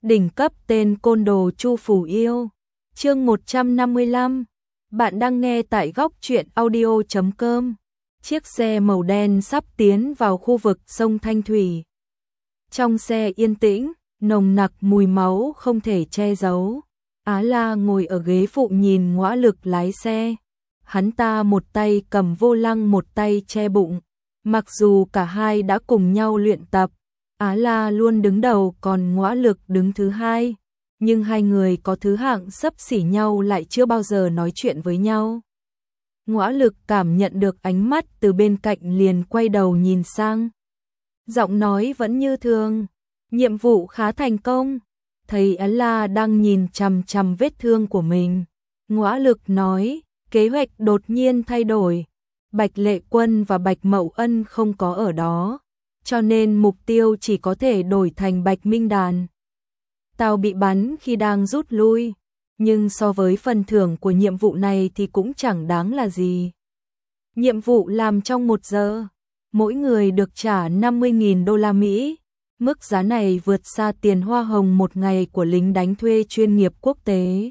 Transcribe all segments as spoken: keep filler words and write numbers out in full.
Đỉnh cấp tên côn đồ Chu Phủ Yêu. Chương một trăm năm mươi lăm. Bạn đang nghe tại góc truyện audio chấm com. Chiếc xe màu đen sắp tiến vào khu vực sông Thanh Thủy. Trong xe yên tĩnh, nồng nặc mùi máu không thể che giấu. Á La ngồi ở ghế phụ nhìn Ngõa Lực lái xe. Hắn ta một tay cầm vô lăng, một tay che bụng. Mặc dù cả hai đã cùng nhau luyện tập, Á La luôn đứng đầu còn Ngõa Lực đứng thứ hai, nhưng hai người có thứ hạng xấp xỉ nhau lại chưa bao giờ nói chuyện với nhau. Ngõa Lực cảm nhận được ánh mắt từ bên cạnh liền quay đầu nhìn sang. Giọng nói vẫn như thường, nhiệm vụ khá thành công. Thấy Á La đang nhìn chằm chằm vết thương của mình, Ngõa Lực nói, kế hoạch đột nhiên thay đổi. Bạch Lệ Quân và Bạch Mậu Ân không có ở đó, cho nên mục tiêu chỉ có thể đổi thành Bạch Minh Đàn. Tao bị bắn khi đang rút lui, nhưng so với phần thưởng của nhiệm vụ này thì cũng chẳng đáng là gì. Nhiệm vụ làm trong một giờ, mỗi người được trả năm mươi nghìn đô la Mỹ. Mức giá này vượt xa tiền hoa hồng một ngày của lính đánh thuê chuyên nghiệp quốc tế.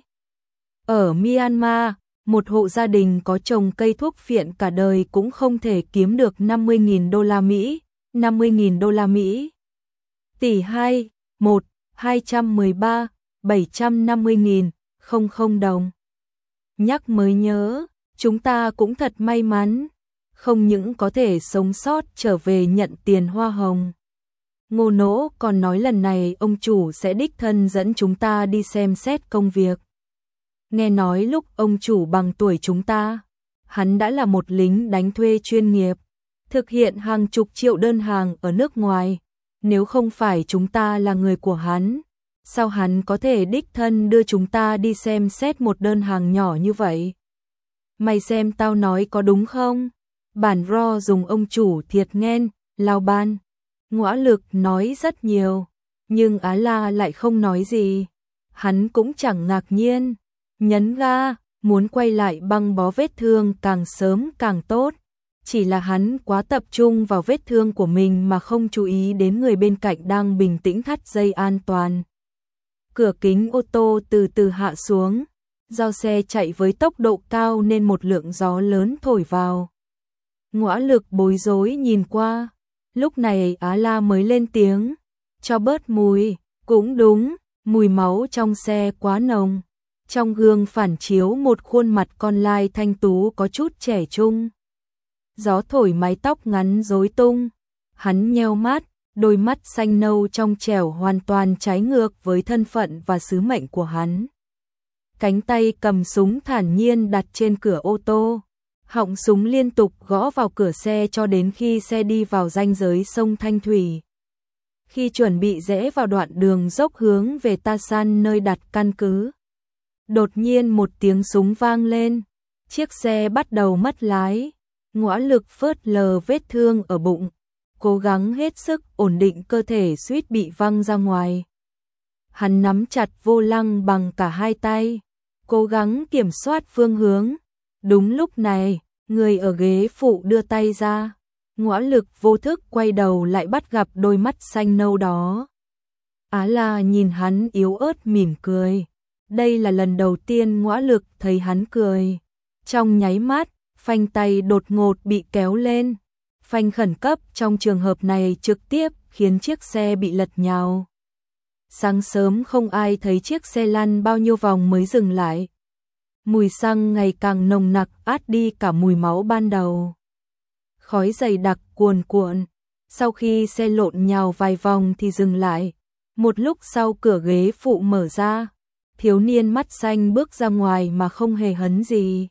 Ở Myanmar, một hộ gia đình có trồng cây thuốc phiện cả đời cũng không thể kiếm được năm mươi nghìn đô la Mỹ. năm mươi nghìn đô la Mỹ. Tỷ hai, một, hai trăm mười ba, bảy trăm năm mươi nghìn, không không đồng. Nhắc mới nhớ, chúng ta cũng thật may mắn, không những có thể sống sót trở về nhận tiền hoa hồng. Ngô Nỗ còn nói lần này ông chủ sẽ đích thân dẫn chúng ta đi xem xét công việc. Nghe nói lúc ông chủ bằng tuổi chúng ta, hắn đã là một lính đánh thuê chuyên nghiệp, thực hiện hàng chục triệu đơn hàng ở nước ngoài. Nếu không phải chúng ta là người của hắn, sao hắn có thể đích thân đưa chúng ta đi xem xét một đơn hàng nhỏ như vậy? Mày xem tao nói có đúng không? Bản ro dùng ông chủ thiệt nghen, lao ban. Ngõa Lực nói rất nhiều, nhưng Á La lại không nói gì. Hắn cũng chẳng ngạc nhiên, nhấn ga, muốn quay lại băng bó vết thương càng sớm càng tốt. Chỉ là hắn quá tập trung vào vết thương của mình mà không chú ý đến người bên cạnh đang bình tĩnh thắt dây an toàn. Cửa kính ô tô từ từ hạ xuống, do xe chạy với tốc độ cao nên một lượng gió lớn thổi vào. Ngõa Lực bối rối nhìn qua, lúc này Á La mới lên tiếng, cho bớt mùi. Cũng đúng, mùi máu trong xe quá nồng. Trong gương phản chiếu một khuôn mặt con lai thanh tú có chút trẻ trung. Gió thổi mái tóc ngắn rối tung, hắn nheo mắt, đôi mắt xanh nâu trong trẻo hoàn toàn trái ngược với thân phận và sứ mệnh của hắn. Cánh tay cầm súng thản nhiên đặt trên cửa ô tô, họng súng liên tục gõ vào cửa xe cho đến khi xe đi vào ranh giới sông Thanh Thủy. Khi chuẩn bị rẽ vào đoạn đường dốc hướng về Ta San nơi đặt căn cứ, đột nhiên một tiếng súng vang lên, chiếc xe bắt đầu mất lái. Ngõa Lực phớt lờ vết thương ở bụng, cố gắng hết sức ổn định cơ thể suýt bị văng ra ngoài. Hắn nắm chặt vô lăng bằng cả hai tay, cố gắng kiểm soát phương hướng. Đúng lúc này, người ở ghế phụ đưa tay ra. Ngõa Lực vô thức quay đầu lại bắt gặp đôi mắt xanh nâu đó. Á La nhìn hắn yếu ớt mỉm cười. Đây là lần đầu tiên Ngõa Lực thấy hắn cười. Trong nháy mắt, phanh tay đột ngột bị kéo lên. Phanh khẩn cấp trong trường hợp này trực tiếp khiến chiếc xe bị lật nhào. Sáng sớm không ai thấy chiếc xe lăn bao nhiêu vòng mới dừng lại. Mùi xăng ngày càng nồng nặc át đi cả mùi máu ban đầu. Khói dày đặc cuồn cuộn. Sau khi xe lộn nhào vài vòng thì dừng lại. Một lúc sau cửa ghế phụ mở ra. Thiếu niên mắt xanh bước ra ngoài mà không hề hấn gì.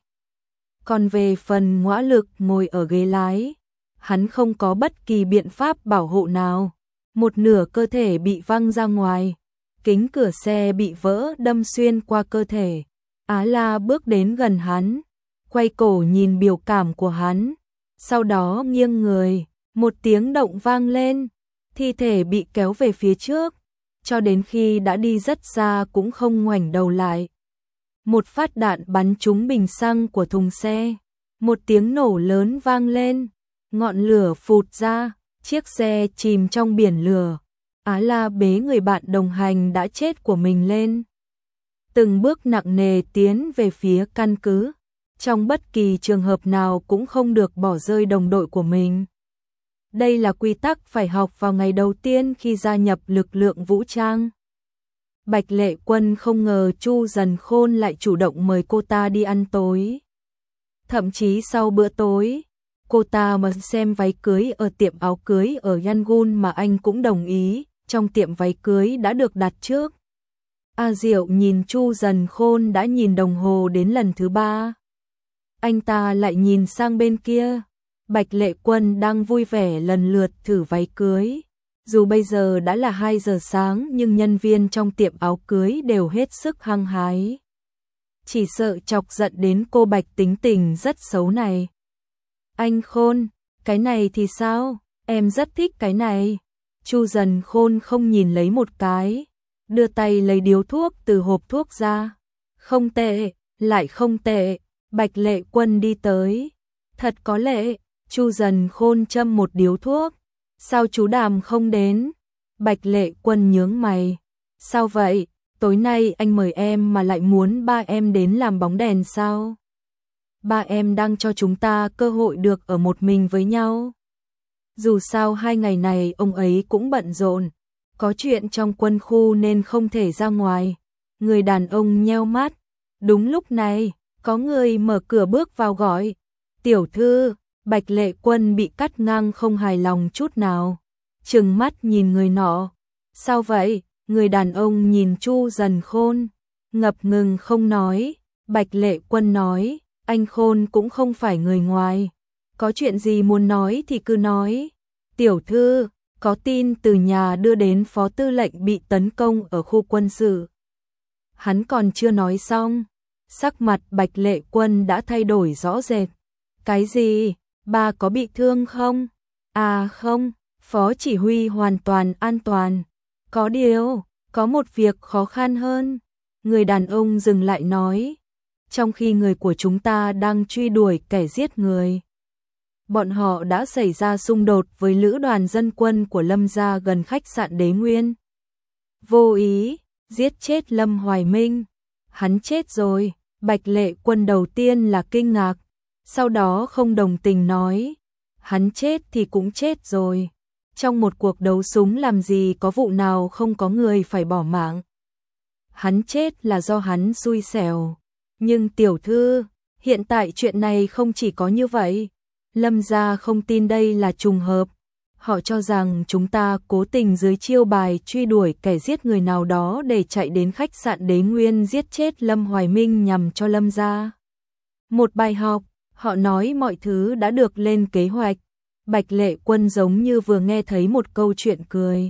Còn về phần Ngõa Lực ngồi ở ghế lái, hắn không có bất kỳ biện pháp bảo hộ nào. Một nửa cơ thể bị văng ra ngoài, kính cửa xe bị vỡ đâm xuyên qua cơ thể. Á La bước đến gần hắn, quay cổ nhìn biểu cảm của hắn, sau đó nghiêng người, một tiếng động vang lên, thi thể bị kéo về phía trước, cho đến khi đã đi rất xa cũng không ngoảnh đầu lại. Một phát đạn bắn trúng bình xăng của thùng xe, một tiếng nổ lớn vang lên, ngọn lửa phụt ra, chiếc xe chìm trong biển lửa. Á La bế người bạn đồng hành đã chết của mình lên. Từng bước nặng nề tiến về phía căn cứ. Trong bất kỳ trường hợp nào cũng không được bỏ rơi đồng đội của mình. Đây là quy tắc phải học vào ngày đầu tiên khi gia nhập lực lượng vũ trang. Bạch Lệ Quân không ngờ Chu Dần Khôn lại chủ động mời cô ta đi ăn tối. Thậm chí sau bữa tối, cô ta mà xem váy cưới ở tiệm áo cưới ở Yangon mà anh cũng đồng ý, trong tiệm váy cưới đã được đặt trước. A Diệu nhìn Chu Dần Khôn đã nhìn đồng hồ đến lần thứ ba. Anh ta lại nhìn sang bên kia, Bạch Lệ Quân đang vui vẻ lần lượt thử váy cưới. Dù bây giờ đã là hai giờ sáng nhưng nhân viên trong tiệm áo cưới đều hết sức hăng hái. Chỉ sợ chọc giận đến cô Bạch tính tình rất xấu này. Anh Khôn, cái này thì sao? Em rất thích cái này. Chu Dần Khôn không nhìn lấy một cái, đưa tay lấy điếu thuốc từ hộp thuốc ra. Không tệ, lại không tệ. Bạch Lệ Quân đi tới. Thật có lệ. Chu Dần Khôn châm một điếu thuốc. Sao chú Đàm không đến? Bạch Lệ Quân nhướng mày. Sao vậy? Tối nay anh mời em mà lại muốn ba em đến làm bóng đèn sao? Ba em đang cho chúng ta cơ hội được ở một mình với nhau. Dù sao hai ngày này ông ấy cũng bận rộn, có chuyện trong quân khu nên không thể ra ngoài. Người đàn ông nheo mắt. Đúng lúc này, có người mở cửa bước vào gọi. Tiểu thư. Bạch Lệ Quân bị cắt ngang không hài lòng chút nào. Trừng mắt nhìn người nọ. Sao vậy? Người đàn ông nhìn Chu Dần Khôn, ngập ngừng không nói. Bạch Lệ Quân nói, anh Khôn cũng không phải người ngoài. Có chuyện gì muốn nói thì cứ nói. Tiểu thư, có tin từ nhà đưa đến phó tư lệnh bị tấn công ở khu quân sự. Hắn còn chưa nói xong. Sắc mặt Bạch Lệ Quân đã thay đổi rõ rệt. Cái gì? Ba có bị thương không? À không, phó chỉ huy hoàn toàn an toàn. Có điều, có một việc khó khăn hơn. Người đàn ông dừng lại nói. Trong khi người của chúng ta đang truy đuổi kẻ giết người, bọn họ đã xảy ra xung đột với lữ đoàn dân quân của Lâm gia gần khách sạn Đế Nguyên. Vô ý, giết chết Lâm Hoài Minh. Hắn chết rồi. Bạch Lệ Quân đầu tiên là kinh ngạc, sau đó không đồng tình nói. Hắn chết thì cũng chết rồi. Trong một cuộc đấu súng làm gì có vụ nào không có người phải bỏ mạng. Hắn chết là do hắn xui xẻo. Nhưng tiểu thư, hiện tại chuyện này không chỉ có như vậy. Lâm gia không tin đây là trùng hợp. Họ cho rằng chúng ta cố tình dưới chiêu bài truy đuổi kẻ giết người nào đó để chạy đến khách sạn Đế Nguyên giết chết Lâm Hoài Minh nhằm cho Lâm gia một bài học. Họ nói mọi thứ đã được lên kế hoạch. Bạch Lệ Quân giống như vừa nghe thấy một câu chuyện cười.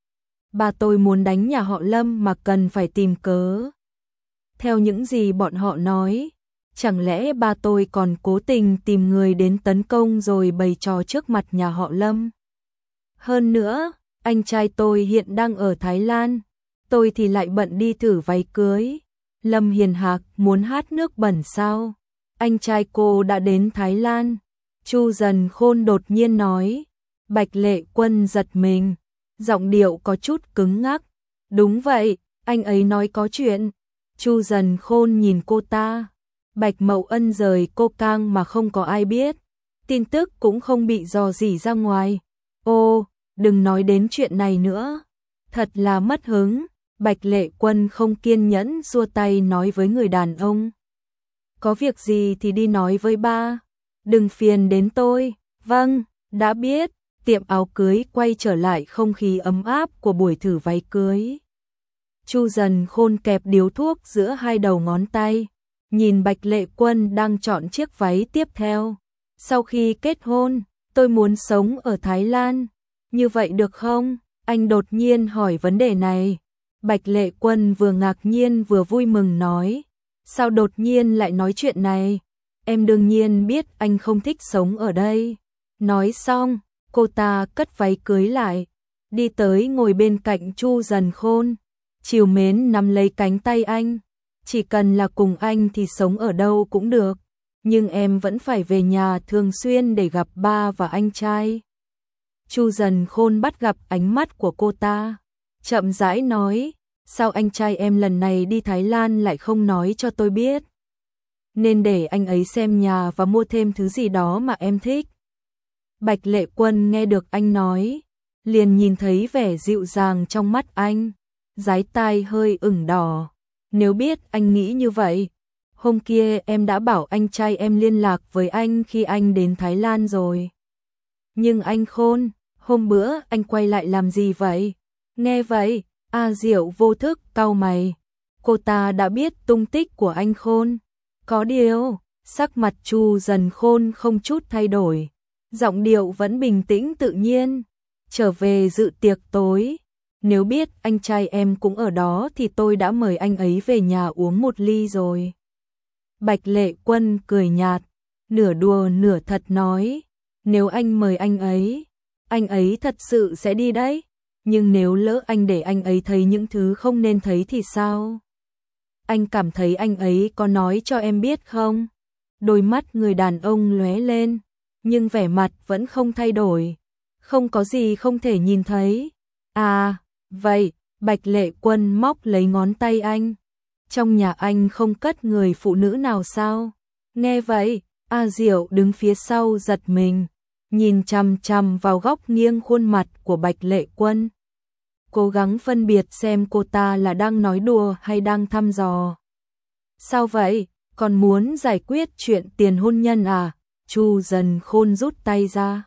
Ba tôi muốn đánh nhà họ Lâm mà cần phải tìm cớ. Theo những gì bọn họ nói, chẳng lẽ ba tôi còn cố tình tìm người đến tấn công rồi bày trò trước mặt nhà họ Lâm? Hơn nữa, anh trai tôi hiện đang ở Thái Lan, tôi thì lại bận đi thử váy cưới. Lâm Hiền Hạc muốn hát nước bẩn sao? Anh trai cô đã đến Thái Lan. Chu Dần Khôn đột nhiên nói. Bạch Lệ Quân giật mình, giọng điệu có chút cứng ngắc. Đúng vậy, anh ấy nói có chuyện. Chu Dần Khôn nhìn cô ta. Bạch Mậu Ân rời cô Cang mà không có ai biết. Tin tức cũng không bị dò dỉ ra ngoài. Ô, đừng nói đến chuyện này nữa. Thật là mất hứng. Bạch Lệ Quân không kiên nhẫn xua tay nói với người đàn ông. Có việc gì thì đi nói với ba. Đừng phiền đến tôi. Vâng, đã biết. Tiệm áo cưới quay trở lại không khí ấm áp của buổi thử váy cưới. Chu Dần Khôn kẹp điếu thuốc giữa hai đầu ngón tay, nhìn Bạch Lệ Quân đang chọn chiếc váy tiếp theo. Sau khi kết hôn, tôi muốn sống ở Thái Lan. Như vậy được không? Anh đột nhiên hỏi vấn đề này. Bạch Lệ Quân vừa ngạc nhiên vừa vui mừng nói. Sao đột nhiên lại nói chuyện này? Em đương nhiên biết anh không thích sống ở đây. Nói xong, cô ta cất váy cưới lại, đi tới ngồi bên cạnh Chu Dần Khôn, trìu mến nắm lấy cánh tay anh. Chỉ cần là cùng anh thì sống ở đâu cũng được, nhưng em vẫn phải về nhà thường xuyên để gặp ba và anh trai. Chu Dần Khôn bắt gặp ánh mắt của cô ta, chậm rãi nói, sao anh trai em lần này đi Thái Lan lại không nói cho tôi biết? Nên để anh ấy xem nhà và mua thêm thứ gì đó mà em thích. Bạch Lệ Quân nghe được anh nói, liền nhìn thấy vẻ dịu dàng trong mắt anh, dái tai hơi ửng đỏ. Nếu biết anh nghĩ như vậy, hôm kia em đã bảo anh trai em liên lạc với anh khi anh đến Thái Lan rồi. Nhưng anh Khôn, hôm bữa anh quay lại làm gì vậy? Nghe vậy, A Diệu vô thức cau mày. Cô ta đã biết tung tích của anh Khôn. Có điều, sắc mặt Chu Dần Khôn không chút thay đổi, giọng điệu vẫn bình tĩnh tự nhiên. Trở về dự tiệc tối, nếu biết anh trai em cũng ở đó thì tôi đã mời anh ấy về nhà uống một ly rồi. Bạch Lệ Quân cười nhạt, nửa đùa nửa thật nói, nếu anh mời anh ấy, anh ấy thật sự sẽ đi đấy. Nhưng nếu lỡ anh để anh ấy thấy những thứ không nên thấy thì sao? Anh cảm thấy anh ấy có nói cho em biết không? Đôi mắt người đàn ông lóe lên, nhưng vẻ mặt vẫn không thay đổi. Không có gì không thể nhìn thấy. À, vậy, Bạch Lệ Quân móc lấy ngón tay anh. Trong nhà anh không cất người phụ nữ nào sao? Nghe vậy, A Diệu đứng phía sau giật mình, nhìn chằm chằm vào góc nghiêng khuôn mặt của Bạch Lệ Quân, cố gắng phân biệt xem cô ta là đang nói đùa hay đang thăm dò. Sao vậy, còn muốn giải quyết chuyện tiền hôn nhân à? Chu Dần Khôn rút tay ra,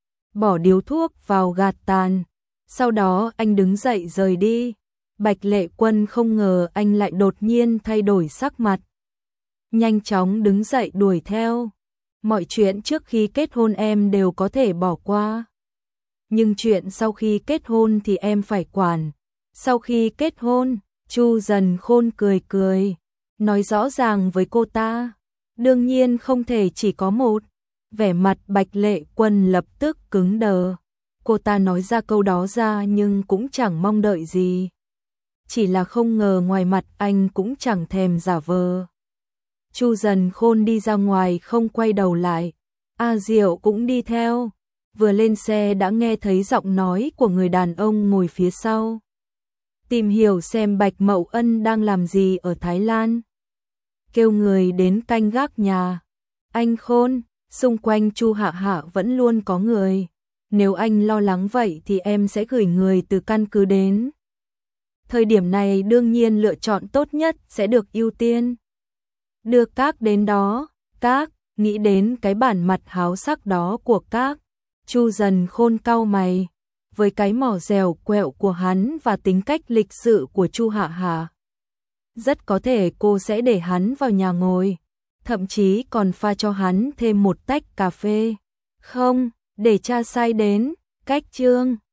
bỏ điếu thuốc vào gạt tàn, sau đó anh đứng dậy rời đi. Bạch Lệ Quân không ngờ anh lại đột nhiên thay đổi sắc mặt, nhanh chóng đứng dậy đuổi theo. Mọi chuyện trước khi kết hôn em đều có thể bỏ qua, nhưng chuyện sau khi kết hôn thì em phải quản. Sau khi kết hôn, Chu Dần Khôn cười cười, nói rõ ràng với cô ta, đương nhiên không thể chỉ có một. Vẻ mặt Bạch Lệ Quân lập tức cứng đờ. Cô ta nói ra câu đó ra nhưng cũng chẳng mong đợi gì, chỉ là không ngờ ngoài mặt anh cũng chẳng thèm giả vờ. Chu Dần Khôn đi ra ngoài không quay đầu lại, A Diệu cũng đi theo. Vừa lên xe đã nghe thấy giọng nói của người đàn ông ngồi phía sau. Tìm hiểu xem Bạch Mậu Ân đang làm gì ở Thái Lan. Kêu người đến canh gác nhà. Anh Khôn, xung quanh Chu Hạ Hạ vẫn luôn có người. Nếu anh lo lắng vậy thì em sẽ gửi người từ căn cứ đến. Thời điểm này đương nhiên lựa chọn tốt nhất sẽ được ưu tiên. Đưa các đến đó, các, nghĩ đến cái bản mặt háo sắc đó của các. Chu Dần Khôn cau mày, với cái mỏ dẻo quẹo của hắn và tính cách lịch sự của Chu Hạ Hạ, rất có thể cô sẽ để hắn vào nhà ngồi, thậm chí còn pha cho hắn thêm một tách cà phê. Không, để cha sai đến, cách chương